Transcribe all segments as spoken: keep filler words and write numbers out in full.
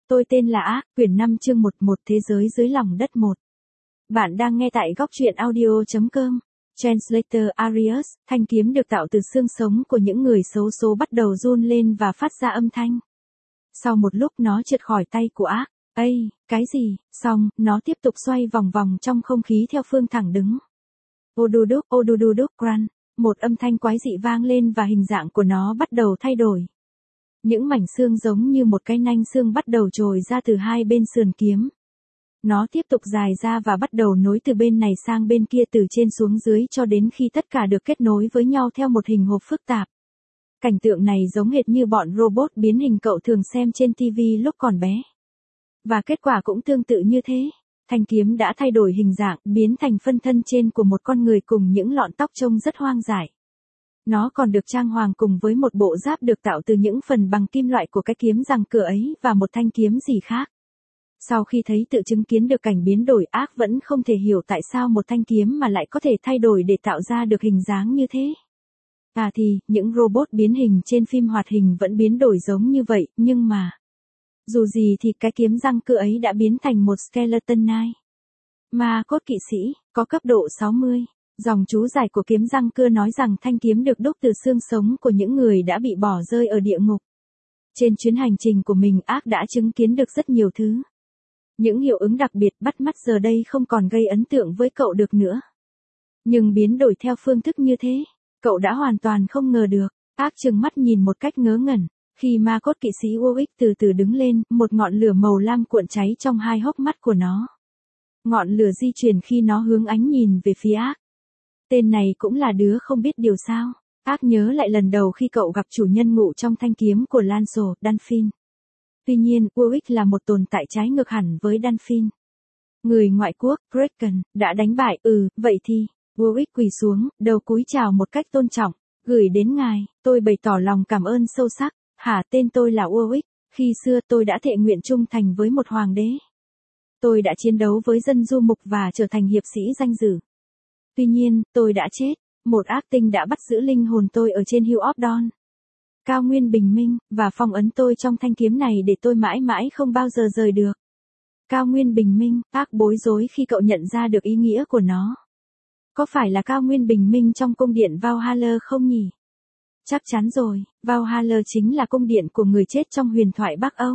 Tôi tên là Ác, quyển năm chương một một Thế giới dưới lòng đất một. Bạn đang nghe tại góc truyện audio.com. Translator Arius, thanh kiếm được tạo từ xương sống của những người xấu số bắt đầu run lên và phát ra âm thanh. Sau một lúc nó trượt khỏi tay của Ác. Ây, cái gì? Xong, nó tiếp tục xoay vòng vòng trong không khí theo phương thẳng đứng. Oduduk, odududuk, gran. Một âm thanh quái dị vang lên và hình dạng của nó bắt đầu thay đổi. Những mảnh xương giống như một cái nanh xương bắt đầu trồi ra từ hai bên sườn kiếm. Nó tiếp tục dài ra và bắt đầu nối từ bên này sang bên kia từ trên xuống dưới cho đến khi tất cả được kết nối với nhau theo một hình hộp phức tạp. Cảnh tượng này giống hệt như bọn robot biến hình cậu thường xem trên ti vi lúc còn bé. Và kết quả cũng tương tự như thế. Thanh kiếm đã thay đổi hình dạng, biến thành phân thân trên của một con người cùng những lọn tóc trông rất hoang dại. Nó còn được trang hoàng cùng với một bộ giáp được tạo từ những phần bằng kim loại của cái kiếm răng cưa ấy và một thanh kiếm gì khác. Sau khi thấy tự chứng kiến được cảnh biến đổi, Ác vẫn không thể hiểu tại sao một thanh kiếm mà lại có thể thay đổi để tạo ra được hình dáng như thế. À thì, những robot biến hình trên phim hoạt hình vẫn biến đổi giống như vậy, nhưng mà... Dù gì thì cái kiếm răng cưa ấy đã biến thành một skeleton knife. Ma cốt kỵ sĩ, có cấp độ sáu mươi. Dòng chú giải của kiếm răng cưa nói rằng thanh kiếm được đúc từ xương sống của những người đã bị bỏ rơi ở địa ngục. Trên chuyến hành trình của mình, Ác đã chứng kiến được rất nhiều thứ. Những hiệu ứng đặc biệt bắt mắt giờ đây không còn gây ấn tượng với cậu được nữa. Nhưng biến đổi theo phương thức như thế, cậu đã hoàn toàn không ngờ được. Ác trừng mắt nhìn một cách ngớ ngẩn. Khi ma cốt kỵ sĩ Warwick từ từ đứng lên, một ngọn lửa màu lam cuộn cháy trong hai hốc mắt của nó. Ngọn lửa di chuyển khi nó hướng ánh nhìn về phía Ác. Tên này cũng là đứa không biết điều sao. Ác nhớ lại lần đầu khi cậu gặp chủ nhân ngụ trong thanh kiếm của Lanzo, Dunfin. Tuy nhiên, Warwick là một tồn tại trái ngược hẳn với Dunfin. Người ngoại quốc, Kraken, đã đánh bại, ừ, vậy thì, Warwick quỳ xuống, đầu cúi chào một cách tôn trọng, gửi đến ngài, tôi bày tỏ lòng cảm ơn sâu sắc, hả tên tôi là Warwick, khi xưa tôi đã thệ nguyện trung thành với một hoàng đế. Tôi đã chiến đấu với dân du mục và trở thành hiệp sĩ danh dự. Tuy nhiên, tôi đã chết, một ác tinh đã bắt giữ linh hồn tôi ở trên Hill of Dawn. Cao nguyên bình minh, và phong ấn tôi trong thanh kiếm này để tôi mãi mãi không bao giờ rời được. Cao nguyên bình minh, Ác bối rối khi cậu nhận ra được ý nghĩa của nó. Có phải là cao nguyên bình minh trong cung điện Valhalla không nhỉ? Chắc chắn rồi, Valhalla chính là cung điện của người chết trong huyền thoại Bắc Âu.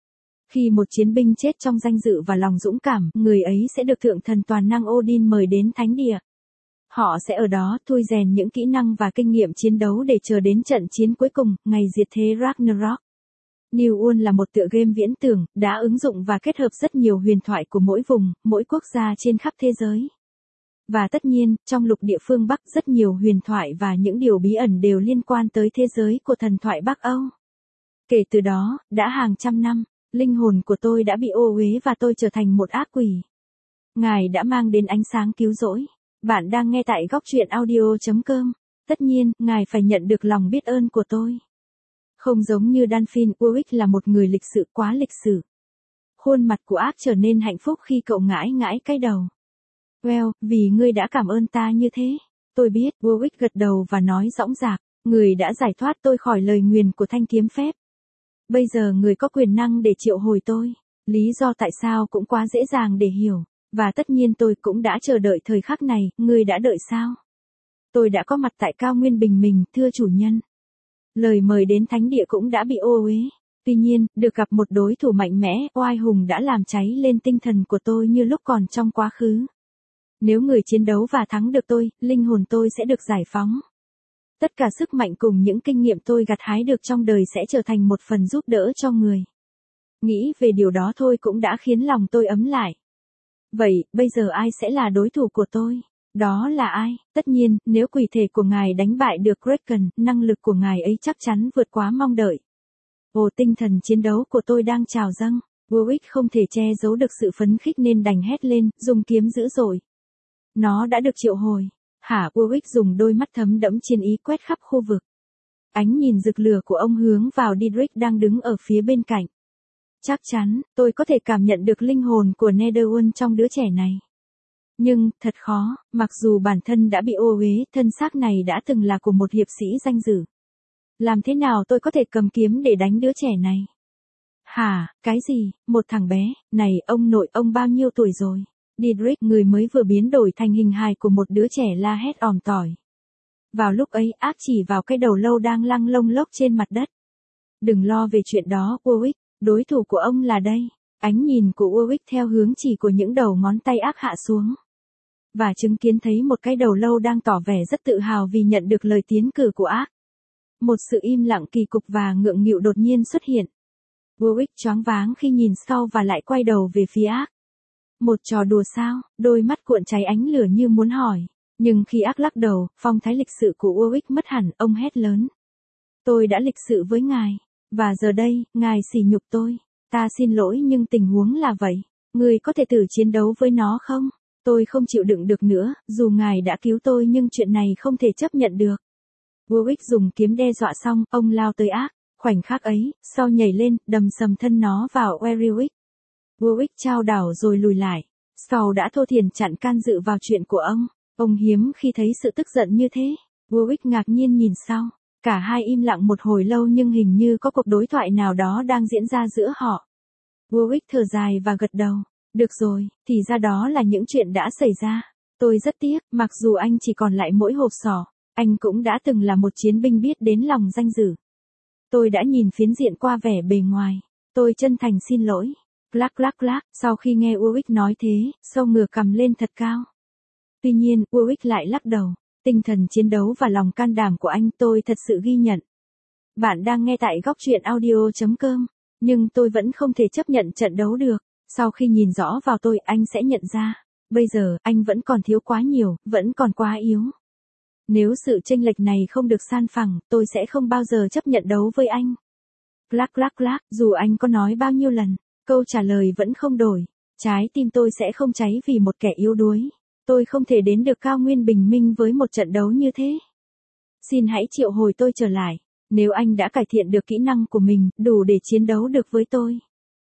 Khi một chiến binh chết trong danh dự và lòng dũng cảm, người ấy sẽ được thượng thần toàn năng Odin mời đến thánh địa. Họ sẽ ở đó thui rèn những kỹ năng và kinh nghiệm chiến đấu để chờ đến trận chiến cuối cùng, ngày diệt thế Ragnarok. New World là một tựa game viễn tưởng, đã ứng dụng và kết hợp rất nhiều huyền thoại của mỗi vùng, mỗi quốc gia trên khắp thế giới. Và tất nhiên, trong lục địa phương Bắc rất nhiều huyền thoại và những điều bí ẩn đều liên quan tới thế giới của thần thoại Bắc Âu. Kể từ đó, đã hàng trăm năm, linh hồn của tôi đã bị ô uế và tôi trở thành một ác quỷ. Ngài đã mang đến ánh sáng cứu rỗi. Bạn đang nghe tại góc truyện audio.com. Tất nhiên, ngài phải nhận được lòng biết ơn của tôi. Không giống như Dunfin, Warwick là một người lịch sự quá lịch sự. Khuôn mặt của Ác trở nên hạnh phúc khi cậu ngãi ngãi cái đầu. Well, vì ngươi đã cảm ơn ta như thế. Tôi biết, Warwick gật đầu và nói dõng dạc, người đã giải thoát tôi khỏi lời nguyền của thanh kiếm phép. Bây giờ người có quyền năng để triệu hồi tôi. Lý do tại sao cũng quá dễ dàng để hiểu. Và tất nhiên tôi cũng đã chờ đợi thời khắc này, ngươi đã đợi sao? Tôi đã có mặt tại cao nguyên bình minh, thưa chủ nhân. Lời mời đến thánh địa cũng đã bị ô uế. Tuy nhiên, được gặp một đối thủ mạnh mẽ, oai hùng đã làm cháy lên tinh thần của tôi như lúc còn trong quá khứ. Nếu người chiến đấu và thắng được tôi, linh hồn tôi sẽ được giải phóng. Tất cả sức mạnh cùng những kinh nghiệm tôi gặt hái được trong đời sẽ trở thành một phần giúp đỡ cho người. Nghĩ về điều đó thôi cũng đã khiến lòng tôi ấm lại. Vậy, bây giờ ai sẽ là đối thủ của tôi? Đó là ai? Tất nhiên, nếu quỷ thể của ngài đánh bại được Kraken, năng lực của ngài ấy chắc chắn vượt quá mong đợi. Ồ, tinh thần chiến đấu của tôi đang trào dâng. Warwick không thể che giấu được sự phấn khích nên đành hét lên, dùng kiếm dữ dội. Nó đã được triệu hồi. Hả? Warwick dùng đôi mắt thấm đẫm chiến ý quét khắp khu vực. Ánh nhìn rực lửa của ông hướng vào Didrik đang đứng ở phía bên cạnh. Chắc chắn, tôi có thể cảm nhận được linh hồn của Netherworld trong đứa trẻ này. Nhưng, thật khó, mặc dù bản thân đã bị ô uế, thân xác này đã từng là của một hiệp sĩ danh dự. Làm thế nào tôi có thể cầm kiếm để đánh đứa trẻ này? Hả, cái gì, một thằng bé, này ông nội ông bao nhiêu tuổi rồi? Dietrich, người mới vừa biến đổi thành hình hài của một đứa trẻ, la hét òm tỏi. Vào lúc ấy, ác chỉ vào cái đầu lâu đang lăng lông lốc trên mặt đất. Đừng lo về chuyện đó, Warwick, đối thủ của ông là đây. Ánh nhìn của Warwick theo hướng chỉ của những đầu ngón tay ác hạ xuống. Và chứng kiến thấy một cái đầu lâu đang tỏ vẻ rất tự hào vì nhận được lời tiến cử của ác. Một sự im lặng kỳ cục và ngượng nghịu đột nhiên xuất hiện. Warwick choáng váng khi nhìn sau và lại quay đầu về phía ác. Một trò đùa sao? Đôi mắt cuộn cháy ánh lửa như muốn hỏi. Nhưng khi ác lắc đầu, phong thái lịch sự của Warwick mất hẳn, ông hét lớn. Tôi đã lịch sự với ngài. Và giờ đây, ngài sỉ nhục tôi. Ta xin lỗi nhưng tình huống là vậy. Người có thể thử chiến đấu với nó không? Tôi không chịu đựng được nữa, dù ngài đã cứu tôi nhưng chuyện này không thể chấp nhận được. Warwick dùng kiếm đe dọa xong, ông lao tới ác. Khoảnh khắc ấy, sau nhảy lên, đầm sầm thân nó vào Warwick. Warwick trao đảo rồi lùi lại. Sau đã thô thiển chặn can dự vào chuyện của ông. Ông hiếm khi thấy sự tức giận như thế. Warwick ngạc nhiên nhìn sau. Cả hai im lặng một hồi lâu nhưng hình như có cuộc đối thoại nào đó đang diễn ra giữa họ. Warwick thở dài và gật đầu. Được rồi, thì ra đó là những chuyện đã xảy ra. Tôi rất tiếc, mặc dù anh chỉ còn lại mỗi hộp sọ, anh cũng đã từng là một chiến binh biết đến lòng danh dự. Tôi đã nhìn phiến diện qua vẻ bề ngoài. Tôi chân thành xin lỗi. Clack clack clack, sau khi nghe Warwick nói thế, sâu ngửa cầm lên thật cao. Tuy nhiên, Warwick lại lắc đầu. Tinh thần chiến đấu và lòng can đảm của anh tôi thật sự ghi nhận. Bạn đang nghe tại góc truyện audio chấm com. Nhưng tôi vẫn không thể chấp nhận trận đấu được. Sau khi nhìn rõ vào tôi, anh sẽ nhận ra. Bây giờ, anh vẫn còn thiếu quá nhiều, vẫn còn quá yếu. Nếu sự chênh lệch này không được san phẳng, tôi sẽ không bao giờ chấp nhận đấu với anh. Clack clack clack, dù anh có nói bao nhiêu lần, câu trả lời vẫn không đổi. Trái tim tôi sẽ không cháy vì một kẻ yếu đuối. Tôi không thể đến được cao nguyên bình minh với một trận đấu như thế. Xin hãy triệu hồi tôi trở lại. Nếu anh đã cải thiện được kỹ năng của mình, đủ để chiến đấu được với tôi.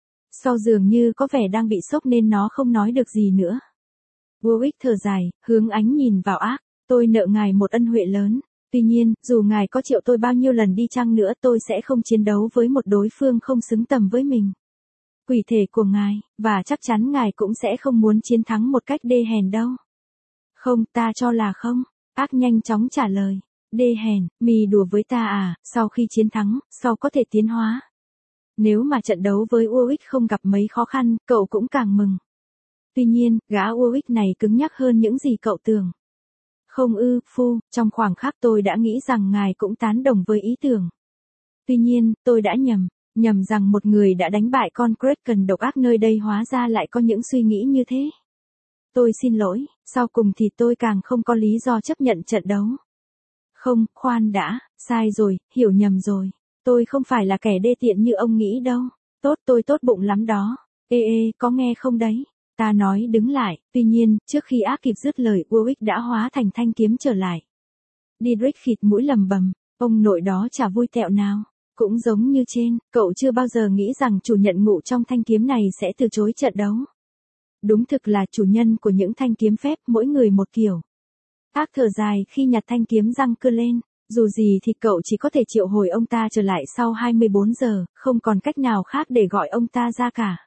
Sau dường như có vẻ đang bị sốc nên nó không nói được gì nữa. Warwick thở dài, hướng ánh nhìn vào ác. Tôi nợ ngài một ân huệ lớn. Tuy nhiên, dù ngài có triệu tôi bao nhiêu lần đi chăng nữa tôi sẽ không chiến đấu với một đối phương không xứng tầm với mình. Quỷ thể của ngài, và chắc chắn ngài cũng sẽ không muốn chiến thắng một cách đê hèn đâu. Không, ta cho là không. Ác nhanh chóng trả lời. Đê hèn, mì đùa với ta à, sau khi chiến thắng, sau có thể tiến hóa. Nếu mà trận đấu với Warwick không gặp mấy khó khăn, cậu cũng càng mừng. Tuy nhiên, gã Warwick này cứng nhắc hơn những gì cậu tưởng. Không ư, phu, trong khoảng khắc tôi đã nghĩ rằng ngài cũng tán đồng với ý tưởng. Tuy nhiên, tôi đã nhầm, nhầm rằng một người đã đánh bại con Kraken độc ác nơi đây hóa ra lại có những suy nghĩ như thế. Tôi xin lỗi, sau cùng thì tôi càng không có lý do chấp nhận trận đấu. Không, khoan đã, sai rồi, hiểu nhầm rồi. Tôi không phải là kẻ đê tiện như ông nghĩ đâu. Tốt, tôi tốt bụng lắm đó. Ê ê, có nghe không đấy? Ta nói đứng lại, tuy nhiên, trước khi ác kịp dứt lời, Warwick đã hóa thành thanh kiếm trở lại. Dietrich khịt mũi lầm bầm, ông nội đó chả vui tẹo nào. Cũng giống như trên, cậu chưa bao giờ nghĩ rằng chủ nhận ngụ trong thanh kiếm này sẽ từ chối trận đấu. Đúng thực là chủ nhân của những thanh kiếm phép, mỗi người một kiểu. Ác thở dài khi nhặt thanh kiếm răng cưa lên. Dù gì thì cậu chỉ có thể triệu hồi ông ta trở lại sau hai mươi bốn giờ, không còn cách nào khác để gọi ông ta ra cả.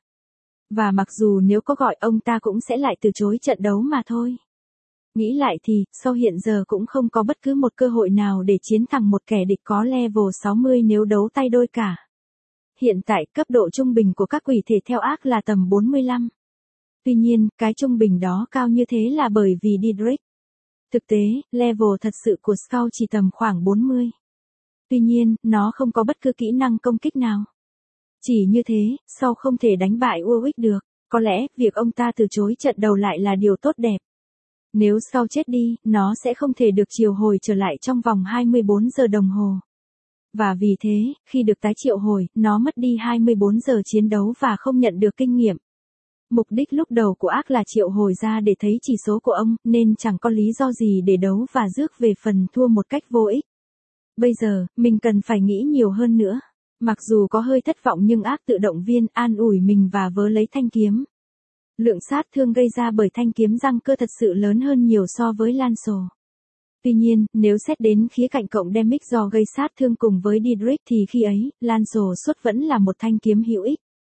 Và mặc dù nếu có gọi ông ta cũng sẽ lại từ chối trận đấu mà thôi. Nghĩ lại thì, sau hiện giờ cũng không có bất cứ một cơ hội nào để chiến thắng một kẻ địch có level sáu mươi nếu đấu tay đôi cả. Hiện tại, cấp độ trung bình của các quỷ thể theo ác là tầm bốn mươi lăm. Tuy nhiên, cái trung bình đó cao như thế là bởi vì Dietrich. Thực tế, level thật sự của Skull chỉ tầm khoảng bốn mươi. Tuy nhiên, nó không có bất cứ kỹ năng công kích nào. Chỉ như thế, Skull không thể đánh bại Warwick được. Có lẽ, việc ông ta từ chối trận đầu lại là điều tốt đẹp. Nếu Skull chết đi, nó sẽ không thể được triệu hồi trở lại trong vòng hai mươi bốn giờ đồng hồ. Và vì thế, khi được tái triệu hồi, nó mất đi hai mươi bốn giờ chiến đấu và không nhận được kinh nghiệm. Mục đích lúc đầu của ác là triệu hồi ra để thấy chỉ số của ông, nên chẳng có lý do gì để đấu và rước về phần thua một cách vô ích. Bây giờ, mình cần phải nghĩ nhiều hơn nữa. Mặc dù có hơi thất vọng nhưng ác tự động viên an ủi mình và vớ lấy thanh kiếm. Lượng sát thương gây ra bởi thanh kiếm răng cưa thật sự lớn hơn nhiều so với Lance. Tuy nhiên, nếu xét đến khía cạnh cộng damage do gây sát thương cùng với Dietrich thì khi ấy, Lance xuất vẫn là một thanh kiếm hữu ích.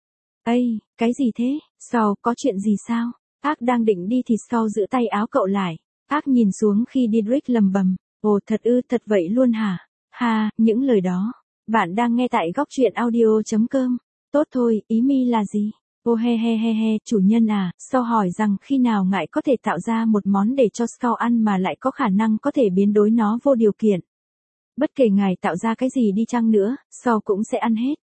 Ây, cái gì thế? Sau, có chuyện gì sao? Ác đang định đi thì sau giữ tay áo cậu lại. Ác nhìn xuống khi Didrik lầm bầm. Ồ thật ư, thật vậy luôn hả? Ha, những lời đó. Bạn đang nghe tại góc truyện audio.com. Tốt thôi, ý mi là gì? Ô he he he he, chủ nhân à, sau hỏi rằng khi nào ngài có thể tạo ra một món để cho Scout ăn mà lại có khả năng có thể biến đổi nó vô điều kiện. Bất kể ngài tạo ra cái gì đi chăng nữa, sau cũng sẽ ăn hết.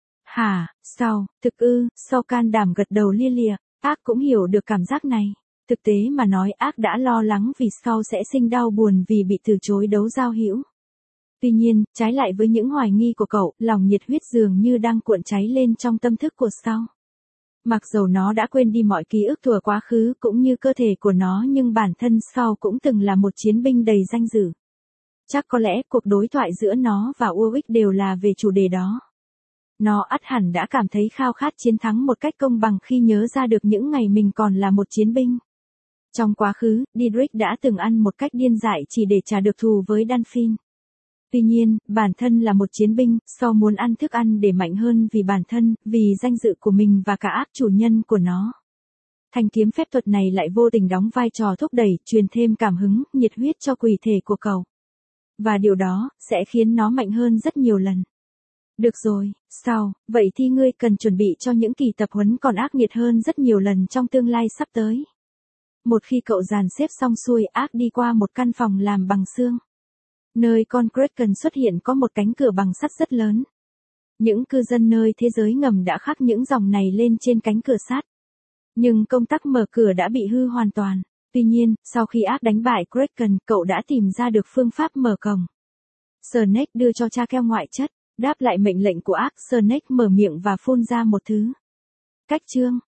Hả, sao, thực ư, sau can đảm gật đầu lia lịa, Ác cũng hiểu được cảm giác này. Thực tế mà nói Ác đã lo lắng vì sau sẽ sinh đau buồn vì bị từ chối đấu giao hữu. Tuy nhiên, trái lại với những hoài nghi của cậu, lòng nhiệt huyết dường như đang cuộn cháy lên trong tâm thức của sau. Mặc dầu nó đã quên đi mọi ký ức thuở quá khứ cũng như cơ thể của nó nhưng bản thân sau cũng từng là một chiến binh đầy danh dự. Chắc có lẽ cuộc đối thoại giữa nó và Warwick đều là về chủ đề đó. Nó ắt hẳn đã cảm thấy khao khát chiến thắng một cách công bằng khi nhớ ra được những ngày mình còn là một chiến binh. Trong quá khứ, Didrik đã từng ăn một cách điên dại chỉ để trả được thù với Dunfin. Tuy nhiên, bản thân là một chiến binh, sau muốn ăn thức ăn để mạnh hơn vì bản thân, vì danh dự của mình và cả Ác chủ nhân của nó. Thanh kiếm phép thuật này lại vô tình đóng vai trò thúc đẩy, truyền thêm cảm hứng, nhiệt huyết cho quỷ thể của cậu. Và điều đó, sẽ khiến nó mạnh hơn rất nhiều lần. Được rồi, sao, vậy thì ngươi cần chuẩn bị cho những kỳ tập huấn còn ác nghiệt hơn rất nhiều lần trong tương lai sắp tới. Một khi cậu dàn xếp xong xuôi, Ác đi qua một căn phòng làm bằng xương. Nơi con Kraken xuất hiện có một cánh cửa bằng sắt rất lớn. Những cư dân nơi thế giới ngầm đã khắc những dòng này lên trên cánh cửa sắt. Nhưng công tác mở cửa đã bị hư hoàn toàn. Tuy nhiên, sau khi Ác đánh bại Kraken, cậu đã tìm ra được phương pháp mở cổng. Snake đưa cho cha keo ngoại chất. Đáp lại mệnh lệnh của Ác, Snake mở miệng và phun ra một thứ. Cách chương.